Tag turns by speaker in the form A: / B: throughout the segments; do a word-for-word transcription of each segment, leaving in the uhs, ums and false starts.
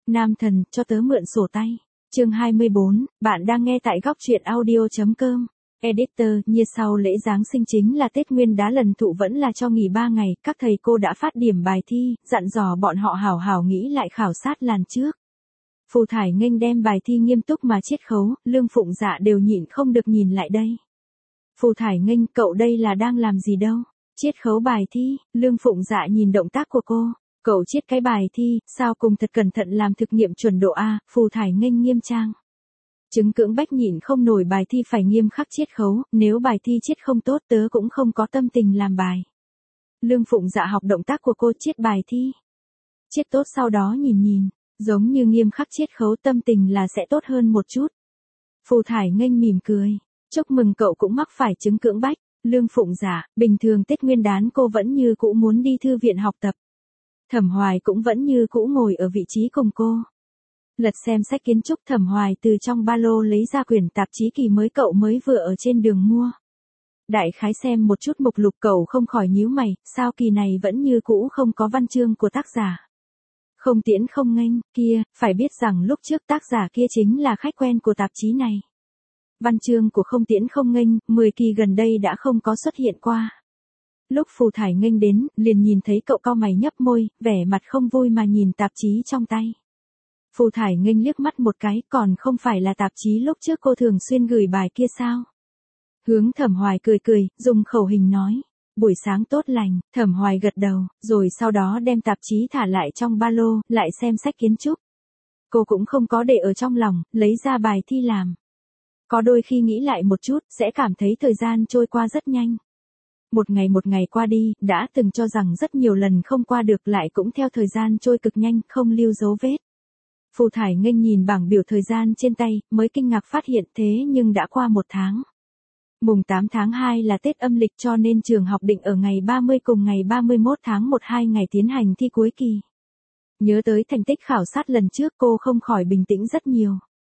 A: Nam thần, cho tớ mượn sổ tay. Chương hai mươi bốn, bạn đang nghe tại góc truyện audio.com. Editor, như sau lễ Giáng sinh chính là Tết Nguyên Đán lần thụ vẫn là cho nghỉ ba ngày, các thầy cô đã phát điểm bài thi, dặn dò bọn họ hảo hảo nghĩ lại khảo sát làn trước. Phù Thải Nghênh đem bài thi nghiêm túc mà chiết khấu, Lương Phụng Dạ đều nhịn không được nhìn lại đây. Phù Thải Nghênh, cậu đây là đang làm gì đâu? Chiết khấu bài thi, Lương Phụng Dạ nhìn động tác của cô. Cậu chiết cái bài thi, sao cùng thật cẩn thận làm thực nghiệm chuẩn độ A, Phù Thải Nghênh nghiêm trang. Chứng cưỡng bách nhịn không nổi bài thi phải nghiêm khắc chiết khấu, nếu bài thi chiết không tốt tớ cũng không có tâm tình làm bài. Lương Phụng Dạ học động tác của cô chiết bài thi. Chiết tốt sau đó nhìn nhìn, giống như nghiêm khắc chiết khấu tâm tình là sẽ tốt hơn một chút. Phù Thải Nghênh mỉm cười, chúc mừng cậu cũng mắc phải chứng cưỡng bách. Lương Phụng Dạ, bình thường Tết Nguyên Đán cô vẫn như cũ muốn đi thư viện học tập. Thẩm Hoài cũng vẫn như cũ ngồi ở vị trí cùng cô. Lật xem sách kiến trúc, Thẩm Hoài từ trong ba lô lấy ra quyển tạp chí kỳ mới cậu mới vừa ở trên đường mua. Đại khái xem một chút mục lục cậu không khỏi nhíu mày, sao kỳ này vẫn như cũ không có văn chương của tác giả. Không Tiễn Không Nghênh, kia, phải biết rằng lúc trước tác giả kia chính là khách quen của tạp chí này. Văn chương của Không Tiễn Không Nghênh, mười kỳ gần đây đã không có xuất hiện qua. Lúc Phù Thải Nghênh đến, liền nhìn thấy cậu cau mày nhấp môi, vẻ mặt không vui mà nhìn tạp chí trong tay. Phù Thải Nghênh liếc mắt một cái, còn không phải là tạp chí lúc trước cô thường xuyên gửi bài kia sao? Hướng Thẩm Hoài cười cười, dùng khẩu hình nói. Buổi sáng tốt lành, Thẩm Hoài gật đầu, rồi sau đó đem tạp chí thả lại trong ba lô, lại xem sách kiến trúc. Cô cũng không có để ở trong lòng, lấy ra bài thi làm. Có đôi khi nghĩ lại một chút, sẽ cảm thấy thời gian trôi qua rất nhanh. Một ngày một ngày qua đi, đã từng cho rằng rất nhiều lần không qua được lại cũng theo thời gian trôi cực nhanh, không lưu dấu vết. Phù Thải Nghênh nhìn bảng biểu thời gian trên tay, mới kinh ngạc phát hiện thế nhưng đã qua một tháng. Mùng tám tháng hai là Tết âm lịch cho nên trường học định ở ngày ba mươi cùng ngày ba mươi mốt tháng một hai ngày tiến hành thi cuối kỳ. Nhớ tới thành tích khảo sát lần trước cô không khỏi bình tĩnh rất nhiều.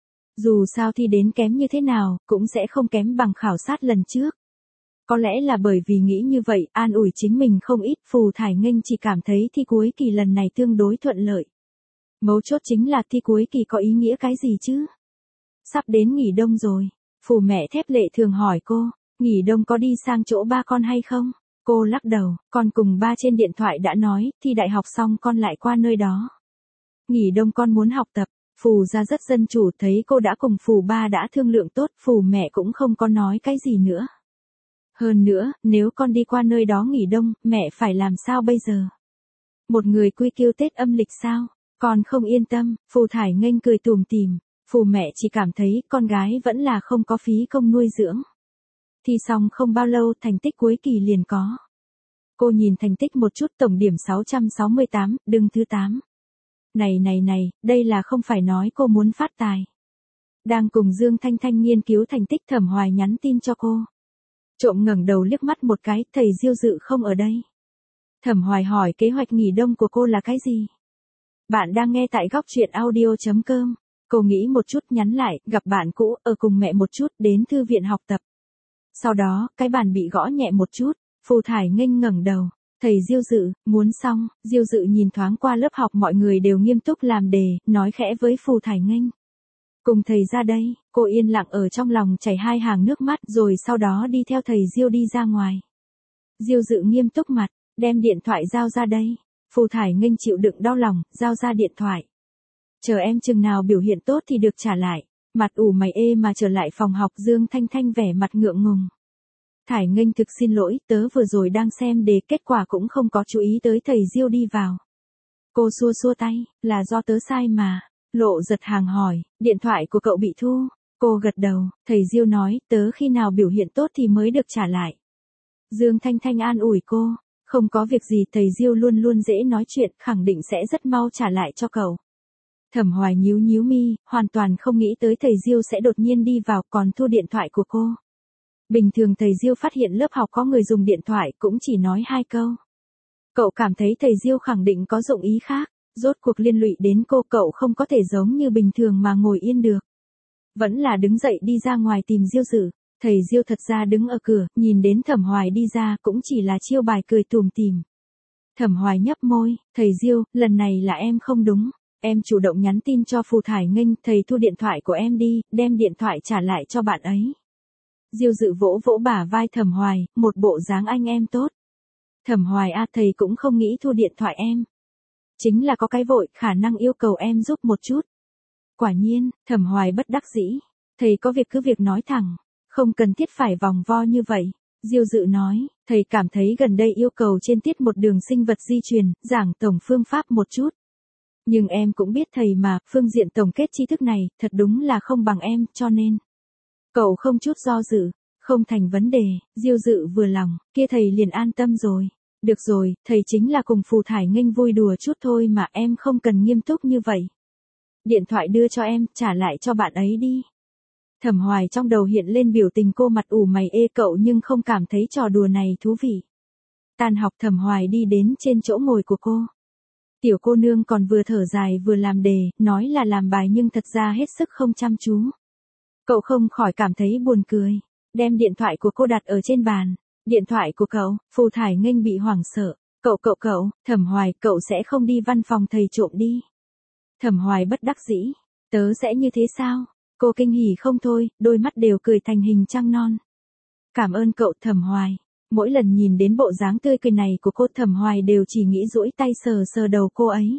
A: Dù sao thi đến kém như thế nào, cũng sẽ không kém bằng khảo sát lần trước. Có lẽ là bởi vì nghĩ như vậy, an ủi chính mình không ít, Phù Thải Nghênh chỉ cảm thấy thi cuối kỳ lần này tương đối thuận lợi. Mấu chốt chính là thi cuối kỳ có ý nghĩa cái gì chứ? Sắp đến nghỉ đông rồi, Phù mẹ Thép Lệ thường hỏi cô, nghỉ đông có đi sang chỗ ba con hay không? Cô lắc đầu, con cùng ba trên điện thoại đã nói, thi đại học xong con lại qua nơi đó. Nghỉ đông con muốn học tập. Phù ra rất dân chủ, thấy cô đã cùng Phù ba đã thương lượng tốt, Phù mẹ cũng không có nói cái gì nữa. Hơn nữa, nếu con đi qua nơi đó nghỉ đông, mẹ phải làm sao bây giờ? Một người quy kiêu Tết âm lịch sao? Con không yên tâm, Phù Thải Nghênh cười tủm tỉm. Phù mẹ chỉ cảm thấy con gái vẫn là không có phí công nuôi dưỡng. Thi xong không bao lâu thành tích cuối kỳ liền có. Cô nhìn thành tích một chút, tổng điểm sáu trăm sáu mươi tám, đứng thứ tám. Này này này, đây là không phải nói cô muốn phát tài. Đang cùng Dương Thanh Thanh nghiên cứu thành tích, Thẩm Hoài nhắn tin cho cô. Trộm ngẩng đầu liếc mắt một cái, thầy Diêu Dự không ở đây. Thẩm Hoài hỏi kế hoạch nghỉ đông của cô là cái gì? Bạn đang nghe tại góc truyện audio.com. Cô nghĩ một chút nhắn lại, gặp bạn cũ, ở cùng mẹ một chút, đến thư viện học tập. Sau đó, cái bàn bị gõ nhẹ một chút, Phù Thải Nghênh ngẩng đầu. Thầy Diêu Dự, muốn xong, Diêu Dự nhìn thoáng qua lớp học mọi người đều nghiêm túc làm đề, nói khẽ với Phù Thải Nghênh. Cùng thầy ra đây, cô yên lặng ở trong lòng chảy hai hàng nước mắt rồi sau đó đi theo thầy Diêu đi ra ngoài. Diêu Dự nghiêm túc mặt, đem điện thoại giao ra đây. Phù Thải Nghênh chịu đựng đau lòng, giao ra điện thoại. Chờ em chừng nào biểu hiện tốt thì được trả lại. Mặt ủ mày ê mà trở lại phòng học, Dương Thanh Thanh vẻ mặt ngượng ngùng. Thải Nghênh thực xin lỗi, tớ vừa rồi đang xem đề, kết quả cũng không có chú ý tới thầy Diêu đi vào. Cô xua xua tay, là do tớ sai mà. Lộ Giật Hàng hỏi, điện thoại của cậu bị thu. Cô gật đầu, thầy Diêu nói, tớ khi nào biểu hiện tốt thì mới được trả lại. Dương Thanh Thanh an ủi cô, không có việc gì, thầy Diêu luôn luôn dễ nói chuyện, khẳng định sẽ rất mau trả lại cho cậu. Thẩm Hoài nhíu nhíu mi, hoàn toàn không nghĩ tới thầy Diêu sẽ đột nhiên đi vào còn thu điện thoại của cô. Bình thường thầy Diêu phát hiện lớp học có người dùng điện thoại cũng chỉ nói hai câu. Cậu cảm thấy thầy Diêu khẳng định có dụng ý khác, rốt cuộc liên lụy đến cô, cậu không có thể giống như bình thường mà ngồi yên được. Vẫn là đứng dậy đi ra ngoài tìm Diêu Dự. Thầy Diêu thật ra đứng ở cửa, nhìn đến Thẩm Hoài đi ra cũng chỉ là chiêu bài cười tủm tỉm. Thẩm Hoài nhấp môi, thầy Diêu, lần này là em không đúng. Em chủ động nhắn tin cho Phù Thải Nghênh, thầy thu điện thoại của em đi, đem điện thoại trả lại cho bạn ấy. Diêu Dự vỗ vỗ bả vai Thẩm Hoài, một bộ dáng anh em tốt. Thẩm Hoài a, thầy cũng không nghĩ thu điện thoại em. Chính là có cái vội, khả năng yêu cầu em giúp một chút. Quả nhiên, Thẩm Hoài bất đắc dĩ. Thầy có việc cứ việc nói thẳng, không cần thiết phải vòng vo như vậy. Diêu Dự nói, thầy cảm thấy gần đây yêu cầu trên tiết một đường sinh vật di truyền, giảng tổng phương pháp một chút. Nhưng em cũng biết thầy mà, phương diện tổng kết tri thức này, thật đúng là không bằng em, cho nên. Cậu không chút do dự, không thành vấn đề. Diêu Dự vừa lòng, kia thầy liền an tâm rồi. Được rồi, thầy chính là cùng Phù Thải Nghênh vui đùa chút thôi mà, em không cần nghiêm túc như vậy. Điện thoại đưa cho em, trả lại cho bạn ấy đi. Thẩm Hoài trong đầu hiện lên biểu tình cô mặt ủ mày ê cậu nhưng không cảm thấy trò đùa này thú vị. Tan học Thẩm Hoài đi đến trên chỗ ngồi của cô. Tiểu cô nương còn vừa thở dài vừa làm đề, nói là làm bài nhưng thật ra hết sức không chăm chú. Cậu không khỏi cảm thấy buồn cười, đem điện thoại của cô đặt ở trên bàn. Điện thoại của cậu, Phù Thải Nghênh bị hoảng sợ. Cậu cậu cậu, Thẩm Hoài, cậu sẽ không đi văn phòng thầy trộm đi. Thẩm Hoài bất đắc dĩ, tớ sẽ như thế sao? Cô kinh hỉ không thôi, đôi mắt đều cười thành hình trăng non. Cảm ơn cậu Thẩm Hoài. Mỗi lần nhìn đến bộ dáng tươi cười này của cô Thẩm Hoài đều chỉ nghĩ duỗi tay sờ sờ đầu cô ấy.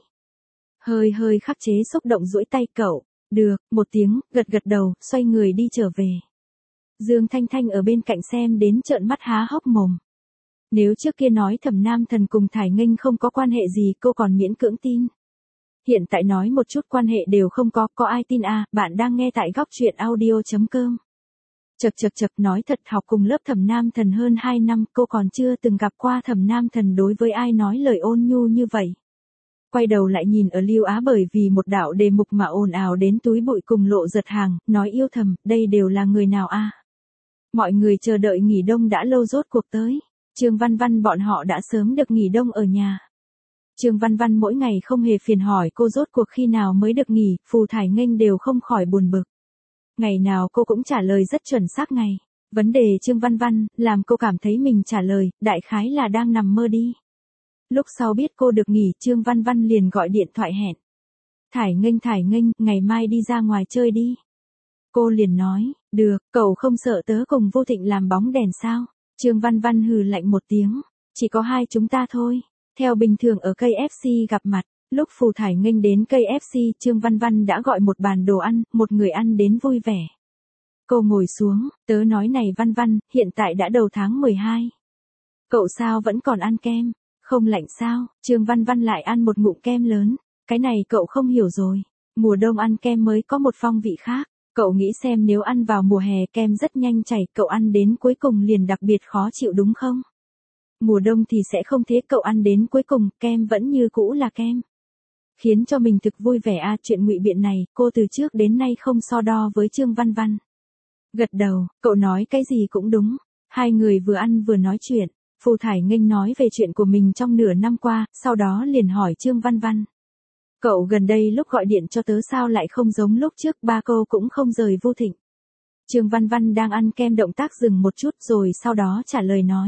A: Hơi hơi khắc chế xúc động duỗi tay cậu. Được, một tiếng, gật gật đầu, xoay người đi trở về. Dương Thanh Thanh ở bên cạnh xem đến trợn mắt há hốc mồm. Nếu trước kia nói Thẩm Nam Thần cùng Thải Nghênh không có quan hệ gì cô còn miễn cưỡng tin. Hiện tại nói một chút quan hệ đều không có, có ai tin à, bạn đang nghe tại góc truyện audio chấm com. Chật chật chật nói thật học cùng lớp Thẩm Nam Thần hơn hai năm cô còn chưa từng gặp qua Thẩm Nam Thần đối với ai nói lời ôn nhu như vậy. Quay đầu lại nhìn ở Lưu Á bởi vì một đạo đề mục mà ồn ào đến túi bụi cùng Lộ Giật hàng, nói yêu thầm, đây đều là người nào a? À? Mọi người chờ đợi nghỉ đông đã lâu rốt cuộc tới. Trương Văn Văn bọn họ đã sớm được nghỉ đông ở nhà. Trương Văn Văn mỗi ngày không hề phiền hỏi cô rốt cuộc khi nào mới được nghỉ, Phù Thải Nghênh đều không khỏi buồn bực. Ngày nào cô cũng trả lời rất chuẩn xác ngày. Vấn đề Trương Văn Văn, làm cô cảm thấy mình trả lời, đại khái là đang nằm mơ đi. Lúc sau biết cô được nghỉ, Trương Văn Văn liền gọi điện thoại hẹn. Thải Nghênh Thải Nghênh, ngày mai đi ra ngoài chơi đi. Cô liền nói, được, cậu không sợ tớ cùng Vô Thịnh làm bóng đèn sao? Trương Văn Văn hừ lạnh một tiếng, chỉ có hai chúng ta thôi. Theo bình thường ở ca ép xê gặp mặt, lúc Phù Thải Nghênh đến ca ép xê, Trương Văn Văn đã gọi một bàn đồ ăn, một người ăn đến vui vẻ. Cô ngồi xuống, tớ nói này Văn Văn, hiện tại đã đầu tháng mười hai. Cậu sao vẫn còn ăn kem? Không lạnh sao? Trương Văn Văn lại ăn một ngụm kem lớn. Cái này cậu không hiểu rồi. Mùa đông ăn kem mới có một phong vị khác. Cậu nghĩ xem nếu ăn vào mùa hè kem rất nhanh chảy, cậu ăn đến cuối cùng liền đặc biệt khó chịu đúng không? Mùa đông thì sẽ không thế, cậu ăn đến cuối cùng, kem vẫn như cũ là kem. Khiến cho mình thực vui vẻ à, chuyện ngụy biện này, cô từ trước đến nay không so đo với Trương Văn Văn. Gật đầu, cậu nói cái gì cũng đúng. Hai người vừa ăn vừa nói chuyện. Phù Thải Nghênh nói về chuyện của mình trong nửa năm qua, sau đó liền hỏi Trương Văn Văn. Cậu gần đây lúc gọi điện cho tớ sao lại không giống lúc trước, ba câu cũng không rời Vô Thịnh. Trương Văn Văn đang ăn kem động tác dừng một chút rồi sau đó trả lời nói.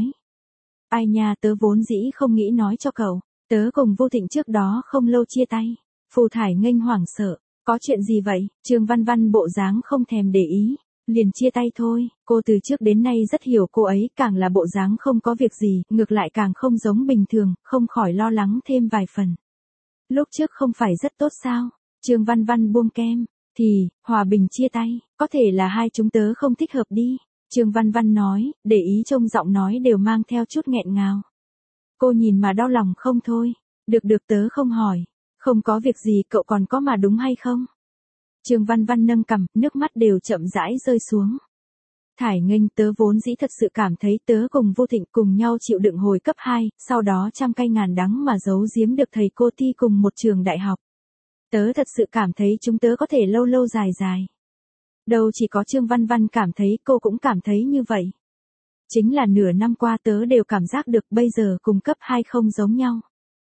A: Ai nha, tớ vốn dĩ không nghĩ nói cho cậu, tớ cùng Vô Thịnh trước đó không lâu chia tay. Phù Thải Nghênh hoảng sợ, có chuyện gì vậy? Trương Văn Văn bộ dáng không thèm để ý. Liền chia tay thôi, cô từ trước đến nay rất hiểu cô ấy, càng là bộ dáng không có việc gì, ngược lại càng không giống bình thường, không khỏi lo lắng thêm vài phần. Lúc trước không phải rất tốt sao? Trương Văn Văn buông kem, thì, hòa bình chia tay, có thể là hai chúng tớ không thích hợp đi. Trương Văn Văn nói, để ý trong giọng nói đều mang theo chút nghẹn ngào. Cô nhìn mà đau lòng không thôi, được được tớ không hỏi, không có việc gì cậu còn có mà đúng hay không? Trương Văn Văn nâng cằm, nước mắt đều chậm rãi rơi xuống. Thải Nghênh, tớ vốn dĩ thật sự cảm thấy tớ cùng Vô Thịnh cùng nhau chịu đựng hồi cấp hai, sau đó trăm cay ngàn đắng mà giấu giếm được thầy cô thi cùng một trường đại học. Tớ thật sự cảm thấy chúng tớ có thể lâu lâu dài dài. Đâu chỉ có Trương Văn Văn cảm thấy, cô cũng cảm thấy như vậy. Chính là nửa năm qua tớ đều cảm giác được bây giờ cùng cấp hai không giống nhau.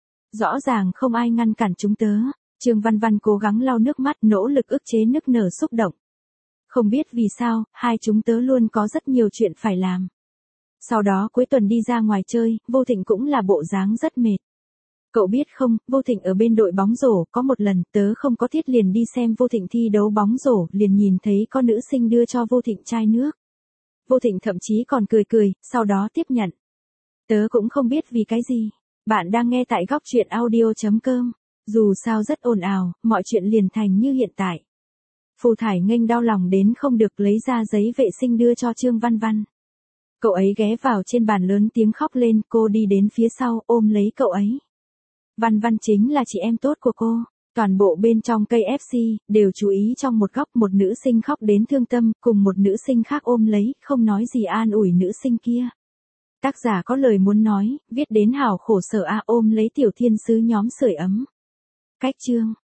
A: Rõ ràng không ai ngăn cản chúng tớ. Trương Văn Văn cố gắng lau nước mắt, nỗ lực ức chế nức nở xúc động. Không biết vì sao, hai chúng tớ luôn có rất nhiều chuyện phải làm. Sau đó cuối tuần đi ra ngoài chơi, Vô Thịnh cũng là bộ dáng rất mệt. Cậu biết không, Vô Thịnh ở bên đội bóng rổ, có một lần, tớ không có tiết liền đi xem Vô Thịnh thi đấu bóng rổ, liền nhìn thấy có nữ sinh đưa cho Vô Thịnh chai nước. Vô Thịnh thậm chí còn cười cười, sau đó tiếp nhận. Tớ cũng không biết vì cái gì. Bạn đang nghe tại góc truyện audio.com. Dù sao rất ồn ào, mọi chuyện liền thành như hiện tại. Phù Thải Nghênh đau lòng đến không được lấy ra giấy vệ sinh đưa cho Trương Văn Văn. Cậu ấy ghé vào trên bàn lớn tiếng khóc lên, cô đi đến phía sau ôm lấy cậu ấy. Văn Văn chính là chị em tốt của cô. Toàn bộ bên trong cây ép xê, đều chú ý trong một góc một nữ sinh khóc đến thương tâm, cùng một nữ sinh khác ôm lấy, không nói gì an ủi nữ sinh kia. Tác giả có lời muốn nói, viết đến hào khổ sở a ôm lấy tiểu thiên sứ nhóm sưởi ấm. Cách chương